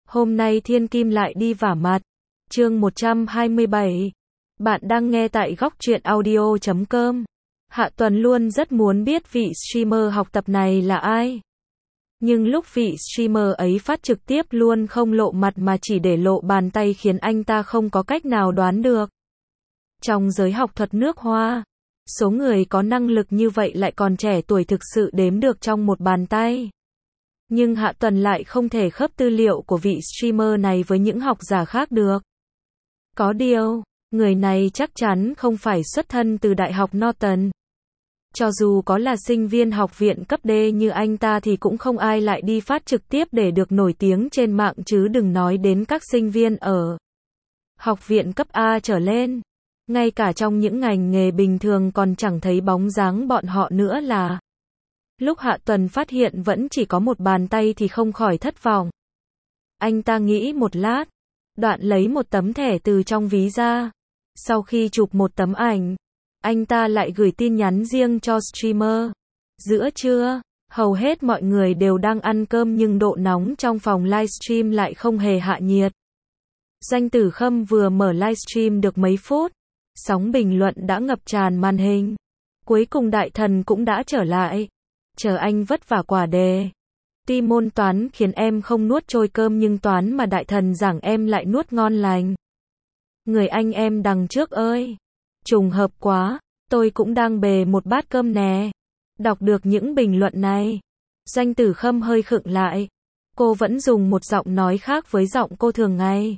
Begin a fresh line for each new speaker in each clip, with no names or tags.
Hôm nay Thiên Kim lại đi vả mặt. Chương 127. Bạn đang nghe tại góc truyện audio.com. Hạ Tuần luôn rất muốn biết vị streamer học tập này là ai. Nhưng lúc vị streamer ấy phát trực tiếp luôn không lộ mặt mà chỉ để lộ bàn tay khiến anh ta không có cách nào đoán được. Trong giới học thuật nước Hoa, số người có năng lực như vậy lại còn trẻ tuổi thực sự đếm được trong một bàn tay. Nhưng Hạ Tuần lại không thể khớp tư liệu của vị streamer này với những học giả khác được. Có điều, người này chắc chắn không phải xuất thân từ Đại học Norton. Cho dù có là sinh viên học viện cấp D như anh ta thì cũng không ai lại đi phát trực tiếp để được nổi tiếng trên mạng, chứ đừng nói đến các sinh viên ở học viện cấp A trở lên. Ngay cả trong những ngành nghề bình thường còn chẳng thấy bóng dáng bọn họ nữa là. Lúc Hạ Tuần phát hiện vẫn chỉ có một bàn tay thì không khỏi thất vọng. Anh ta nghĩ một lát, đoạn lấy một tấm thẻ từ trong ví ra. Sau khi chụp một tấm ảnh, anh ta lại gửi tin nhắn riêng cho streamer. Giữa trưa, hầu hết mọi người đều đang ăn cơm nhưng độ nóng trong phòng livestream lại không hề hạ nhiệt. Danh Tử Khâm vừa mở livestream được mấy phút, sóng bình luận đã ngập tràn màn hình. Cuối cùng Đại Thần cũng đã trở lại. Chờ anh vất vả quả đề. Tuy môn toán khiến em không nuốt trôi cơm nhưng toán mà Đại Thần giảng em lại nuốt ngon lành. Người anh em đằng trước ơi! Trùng hợp quá, tôi cũng đang bề một bát cơm nè. Đọc được những bình luận này, Danh Tử Khâm hơi khựng lại. Cô vẫn dùng một giọng nói khác với giọng cô thường ngày.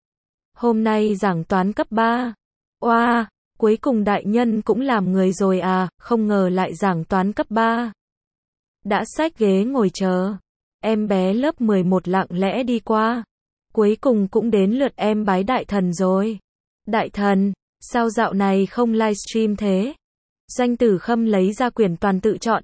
Hôm nay giảng toán cấp 3. Oa, cuối cùng đại nhân cũng làm người rồi à, không ngờ lại giảng toán cấp 3. Đã xách ghế ngồi chờ. Em bé lớp 11 lặng lẽ đi qua. Cuối cùng cũng đến lượt em bái Đại Thần rồi. Đại Thần, sao dạo này không livestream thế? Danh Tử Khâm lấy ra quyển toàn tự chọn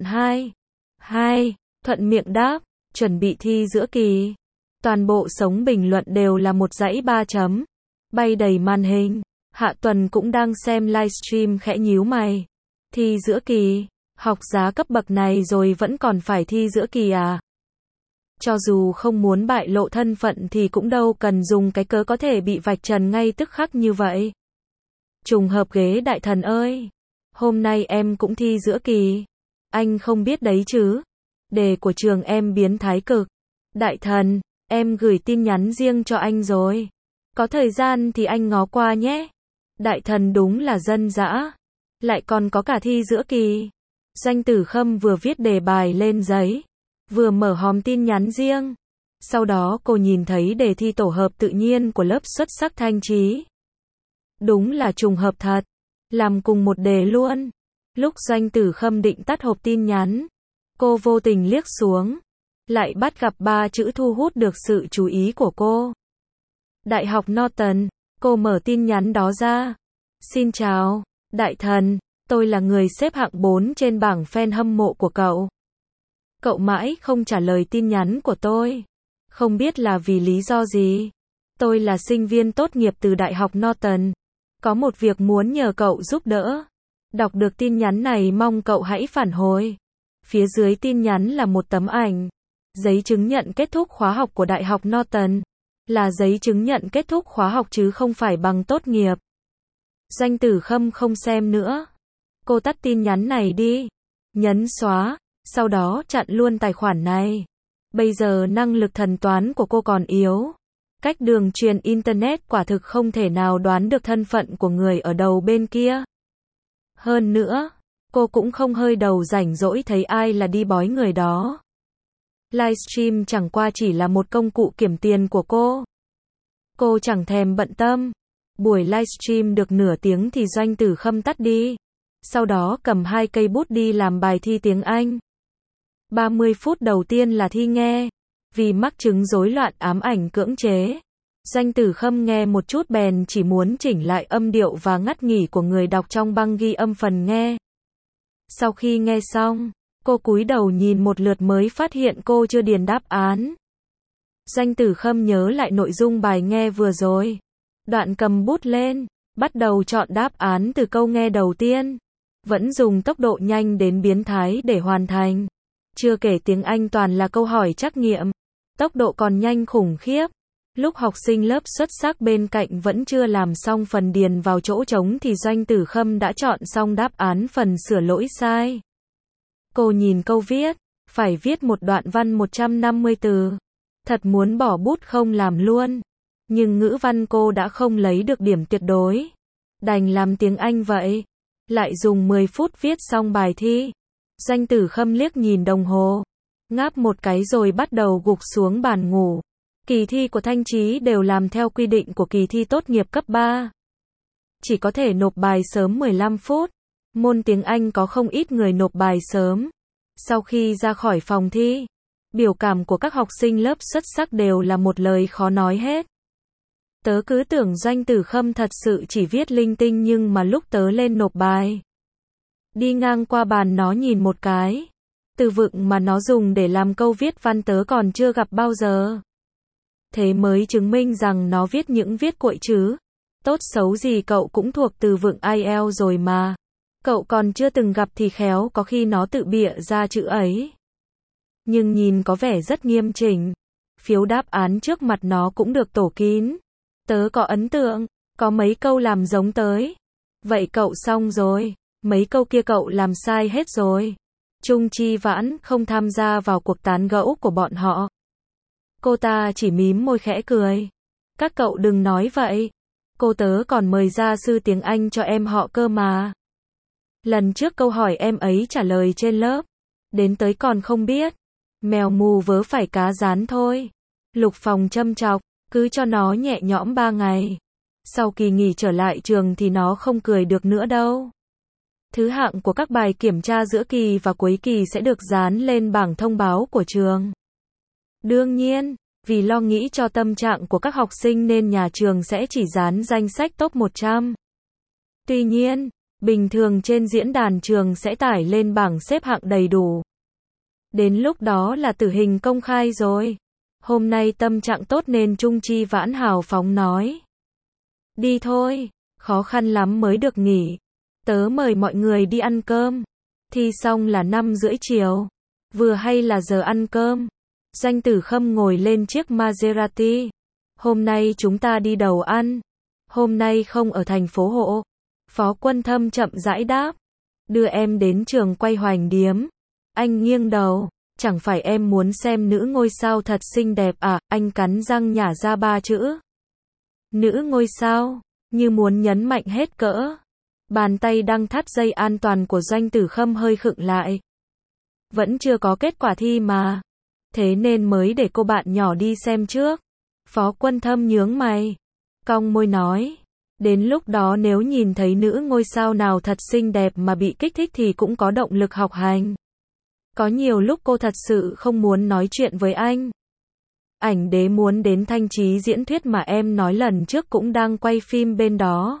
2. Thuận miệng đáp, chuẩn bị thi giữa kỳ. Toàn bộ sống bình luận đều là một dãy 3 chấm. Bay đầy màn hình. Hạ Tuần cũng đang xem livestream khẽ nhíu mày. Thi giữa kỳ, học giá cấp bậc này rồi vẫn còn phải thi giữa kỳ à? Cho dù không muốn bại lộ thân phận thì cũng đâu cần dùng cái cớ có thể bị vạch trần ngay tức khắc như vậy. Trùng hợp ghế Đại Thần ơi. Hôm nay em cũng thi giữa kỳ. Anh không biết đấy chứ. Đề của trường em biến thái cực. Đại Thần, em gửi tin nhắn riêng cho anh rồi. Có thời gian thì anh ngó qua nhé. Đại Thần đúng là dân dã. Lại còn có cả thi giữa kỳ. Danh Tử Khâm vừa viết đề bài lên giấy, vừa mở hòm tin nhắn riêng. Sau đó cô nhìn thấy đề thi tổ hợp tự nhiên của lớp xuất sắc Thanh Trí. Đúng là trùng hợp thật. Làm cùng một đề luôn. Lúc Danh Tử Khâm định tắt hộp tin nhắn, cô vô tình liếc xuống. Lại bắt gặp 3 chữ thu hút được sự chú ý của cô. Đại học Norton. Cô mở tin nhắn đó ra. Xin chào, Đại Thần. Tôi là người xếp hạng 4 trên bảng fan hâm mộ của cậu. Cậu mãi không trả lời tin nhắn của tôi. Không biết là vì lý do gì. Tôi là sinh viên tốt nghiệp từ Đại học Norton. Có một việc muốn nhờ cậu giúp đỡ. Đọc được tin nhắn này mong cậu hãy phản hồi. Phía dưới tin nhắn là một tấm ảnh. Giấy chứng nhận kết thúc khóa học của Đại học Norton. Là giấy chứng nhận kết thúc khóa học chứ không phải bằng tốt nghiệp. Danh Tử Khâm không xem nữa. Cô tắt tin nhắn này đi. Nhấn xóa. Sau đó chặn luôn tài khoản này. Bây giờ năng lực thần toán của cô còn yếu. Cách đường truyền Internet quả thực không thể nào đoán được thân phận của người ở đầu bên kia. Hơn nữa, cô cũng không hơi đầu rảnh rỗi thấy ai là đi bói người đó. Livestream chẳng qua chỉ là một công cụ kiểm tiền của cô. Cô chẳng thèm bận tâm. Buổi livestream được nửa tiếng thì Danh Tử Khâm tắt đi. Sau đó cầm 2 cây bút đi làm bài thi tiếng Anh. 30 phút đầu tiên là thi nghe. Vì mắc chứng rối loạn ám ảnh cưỡng chế, Danh Tử Khâm nghe một chút bèn chỉ muốn chỉnh lại âm điệu và ngắt nghỉ của người đọc trong băng ghi âm phần nghe. Sau khi nghe xong, cô cúi đầu nhìn một lượt mới phát hiện cô chưa điền đáp án. Danh Tử Khâm nhớ lại nội dung bài nghe vừa rồi. Đoạn cầm bút lên, bắt đầu chọn đáp án từ câu nghe đầu tiên. Vẫn dùng tốc độ nhanh đến biến thái để hoàn thành. Chưa kể tiếng Anh toàn là câu hỏi trắc nghiệm. Tốc độ còn nhanh khủng khiếp. Lúc học sinh lớp xuất sắc bên cạnh vẫn chưa làm xong phần điền vào chỗ trống thì Doanh Tử Khâm đã chọn xong đáp án phần sửa lỗi sai. Cô nhìn câu viết, phải viết một đoạn văn 150 từ. Thật muốn bỏ bút không làm luôn. Nhưng ngữ văn cô đã không lấy được điểm tuyệt đối. Đành làm tiếng Anh vậy. Lại dùng 10 phút viết xong bài thi. Doanh Tử Khâm liếc nhìn đồng hồ. Ngáp một cái rồi bắt đầu gục xuống bàn ngủ. Kỳ thi của Thanh Chí đều làm theo quy định của kỳ thi tốt nghiệp cấp 3. Chỉ có thể nộp bài sớm 15 phút. Môn tiếng Anh có không ít người nộp bài sớm. Sau khi ra khỏi phòng thi, biểu cảm của các học sinh lớp xuất sắc đều là một lời khó nói hết. Tớ cứ tưởng Doanh Tử Khâm thật sự chỉ viết linh tinh nhưng mà lúc tớ lên nộp bài, đi ngang qua bàn nó nhìn một cái. Từ vựng mà nó dùng để làm câu viết văn tớ còn chưa gặp bao giờ. Thế mới chứng minh rằng nó viết những viết cuội chứ. Tốt xấu gì cậu cũng thuộc từ vựng IELTS rồi mà. Cậu còn chưa từng gặp thì khéo có khi nó tự bịa ra chữ ấy. Nhưng nhìn có vẻ rất nghiêm chỉnh. Phiếu đáp án trước mặt nó cũng được tổ kín. Tớ có ấn tượng, có mấy câu làm giống tới. Vậy cậu xong rồi, mấy câu kia cậu làm sai hết rồi. Trung Chi Vãn không tham gia vào cuộc tán gẫu của bọn họ. Cô ta chỉ mím môi khẽ cười. Các cậu đừng nói vậy. Cô tớ còn mời gia sư tiếng Anh cho em họ cơ mà. Lần trước câu hỏi em ấy trả lời trên lớp. Đến tới còn không biết. Mèo mù vớ phải cá rán thôi. Lục Phòng châm chọc. Cứ cho nó nhẹ nhõm 3 ngày. Sau kỳ nghỉ trở lại trường thì nó không cười được nữa đâu. Thứ hạng của các bài kiểm tra giữa kỳ và cuối kỳ sẽ được dán lên bảng thông báo của trường. Đương nhiên, vì lo nghĩ cho tâm trạng của các học sinh nên nhà trường sẽ chỉ dán danh sách top 100. Tuy nhiên, bình thường trên diễn đàn trường sẽ tải lên bảng xếp hạng đầy đủ. Đến lúc đó là tử hình công khai rồi. Hôm nay tâm trạng tốt nên Trung Chi Vãn hào phóng nói. Đi thôi, khó khăn lắm mới được nghỉ. Tớ mời mọi người đi ăn cơm. Thi xong là 5:30 chiều. Vừa hay là giờ ăn cơm. Doanh Tử Khâm ngồi lên chiếc Maserati. Hôm nay chúng ta đi đầu ăn. Hôm nay không ở thành phố Hộ. Phó Quân Thâm chậm rãi đáp. Đưa em đến trường quay Hoành Điếm. Anh nghiêng đầu. Chẳng phải em muốn xem nữ ngôi sao thật xinh đẹp à? Anh cắn răng nhả ra 3 chữ. Nữ ngôi sao, như muốn nhấn mạnh hết cỡ. Bàn tay đang thắt dây an toàn của Doanh Tử Khâm hơi khựng lại. Vẫn chưa có kết quả thi mà. Thế nên mới để cô bạn nhỏ đi xem trước. Phó Quân Thâm nhướng mày. Cong môi nói. Đến lúc đó nếu nhìn thấy nữ ngôi sao nào thật xinh đẹp mà bị kích thích thì cũng có động lực học hành. Có nhiều lúc cô thật sự không muốn nói chuyện với anh. Ảnh đế muốn đến Thanh Chí diễn thuyết mà em nói lần trước cũng đang quay phim bên đó.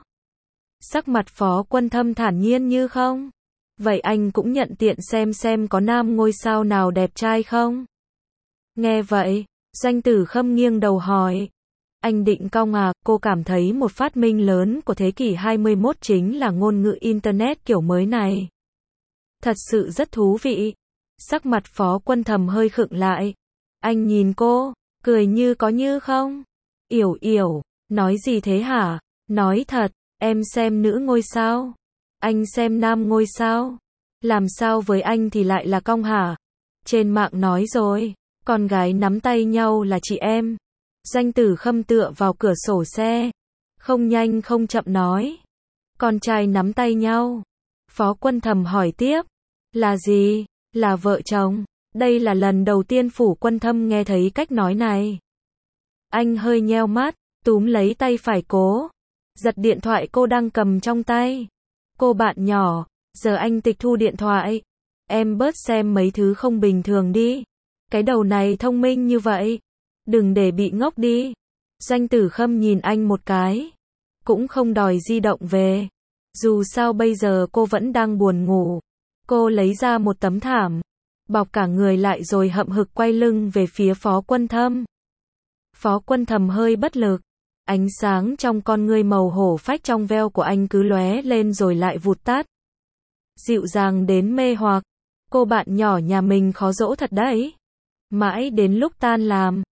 Sắc mặt Phó Quân Thâm thản nhiên như không. Vậy anh cũng nhận tiện xem có nam ngôi sao nào đẹp trai không? Nghe vậy, Doanh Tử Khâm nghiêng đầu hỏi. Anh định cong à? Cô cảm thấy một phát minh lớn của thế kỷ 21 chính là ngôn ngữ Internet kiểu mới này. Thật sự rất thú vị. Sắc mặt Phó Quân Thâm hơi khựng lại. Anh nhìn cô, cười như có như không. Yểu, nói gì thế hả? Nói thật, em xem nữ ngôi sao. Anh xem nam ngôi sao. Làm sao với anh thì lại là cong hả? Trên mạng nói rồi, con gái nắm tay nhau là chị em. Doanh Tử Khâm tựa vào cửa sổ xe. Không nhanh không chậm nói. Con trai nắm tay nhau. Phó Quân Thâm hỏi tiếp. Là gì? Là vợ chồng. Đây là lần đầu tiên Phủ Quân Thâm nghe thấy cách nói này. Anh hơi nheo mắt, túm lấy tay phải cố. Giật điện thoại cô đang cầm trong tay. Cô bạn nhỏ, giờ anh tịch thu điện thoại. Em bớt xem mấy thứ không bình thường đi. Cái đầu này thông minh như vậy. Đừng để bị ngốc đi. Doanh Tử Khâm nhìn anh một cái. Cũng không đòi di động về. Dù sao bây giờ cô vẫn đang buồn ngủ. Cô lấy ra một tấm thảm. Bọc cả người lại rồi hậm hực quay lưng về phía Phó Quân Thâm. Phó Quân Thâm hơi bất lực. Ánh sáng trong con ngươi màu hổ phách trong veo của anh cứ lóe lên rồi lại vụt tắt. Dịu dàng đến mê hoặc. Cô bạn nhỏ nhà mình khó dỗ thật đấy. Mãi đến lúc tan làm.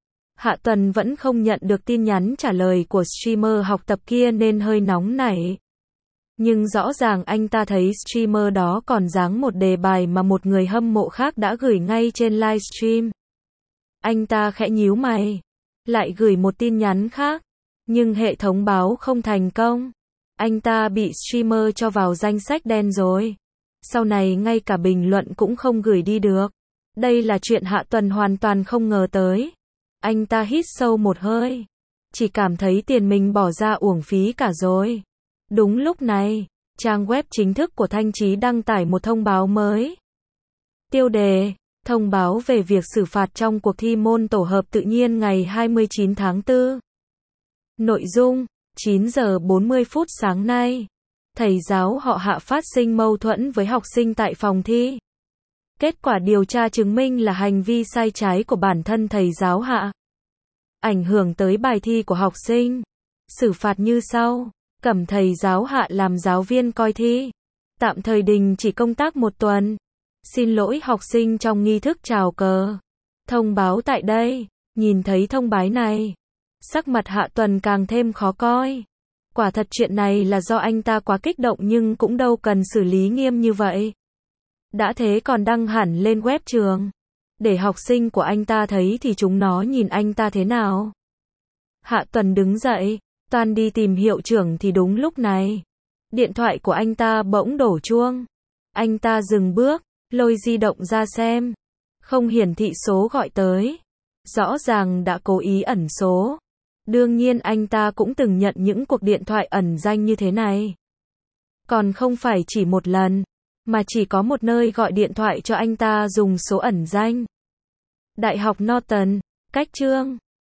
Hạ Tuần vẫn không nhận được tin nhắn trả lời của streamer học tập kia nên hơi nóng nảy. Nhưng rõ ràng anh ta thấy streamer đó còn dáng một đề bài mà một người hâm mộ khác đã gửi ngay trên livestream. Anh ta khẽ nhíu mày, lại gửi một tin nhắn khác, nhưng hệ thống báo không thành công. Anh ta bị streamer cho vào danh sách đen rồi. Sau này ngay cả bình luận cũng không gửi đi được. Đây là chuyện Hạ Tuần hoàn toàn không ngờ tới. Anh ta hít sâu một hơi, chỉ cảm thấy tiền mình bỏ ra uổng phí cả rồi. Đúng lúc này, trang web chính thức của Thanh Chí đăng tải một thông báo mới. Tiêu đề: thông báo về việc xử phạt trong cuộc thi môn tổ hợp tự nhiên ngày 29 tháng 4. Nội dung: 9 giờ 40 phút sáng nay, thầy giáo họ Hạ phát sinh mâu thuẫn với học sinh tại phòng thi. Kết quả điều tra chứng minh là hành vi sai trái của bản thân thầy giáo Hạ, ảnh hưởng tới bài thi của học sinh. Xử phạt như sau: cấm thầy giáo Hạ làm giáo viên coi thi, tạm thời đình chỉ công tác 1 tuần. Xin lỗi học sinh trong nghi thức chào cờ. Thông báo tại đây. Nhìn thấy thông báo này, sắc mặt Hạ Tuần càng thêm khó coi. Quả thật chuyện này là do anh ta quá kích động nhưng cũng đâu cần xử lý nghiêm như vậy. Đã thế còn đăng hẳn lên web trường, để học sinh của anh ta thấy thì chúng nó nhìn anh ta thế nào. Hạ Tuần đứng dậy, toan đi tìm hiệu trưởng thì đúng lúc này, điện thoại của anh ta bỗng đổ chuông. Anh ta dừng bước, lôi di động ra xem, không hiển thị số gọi tới. Rõ ràng đã cố ý ẩn số. Đương nhiên anh ta cũng từng nhận những cuộc điện thoại ẩn danh như thế này. Còn không phải chỉ một lần, mà chỉ có một nơi gọi điện thoại cho anh ta dùng số ẩn danh. Đại học Norton, cách chương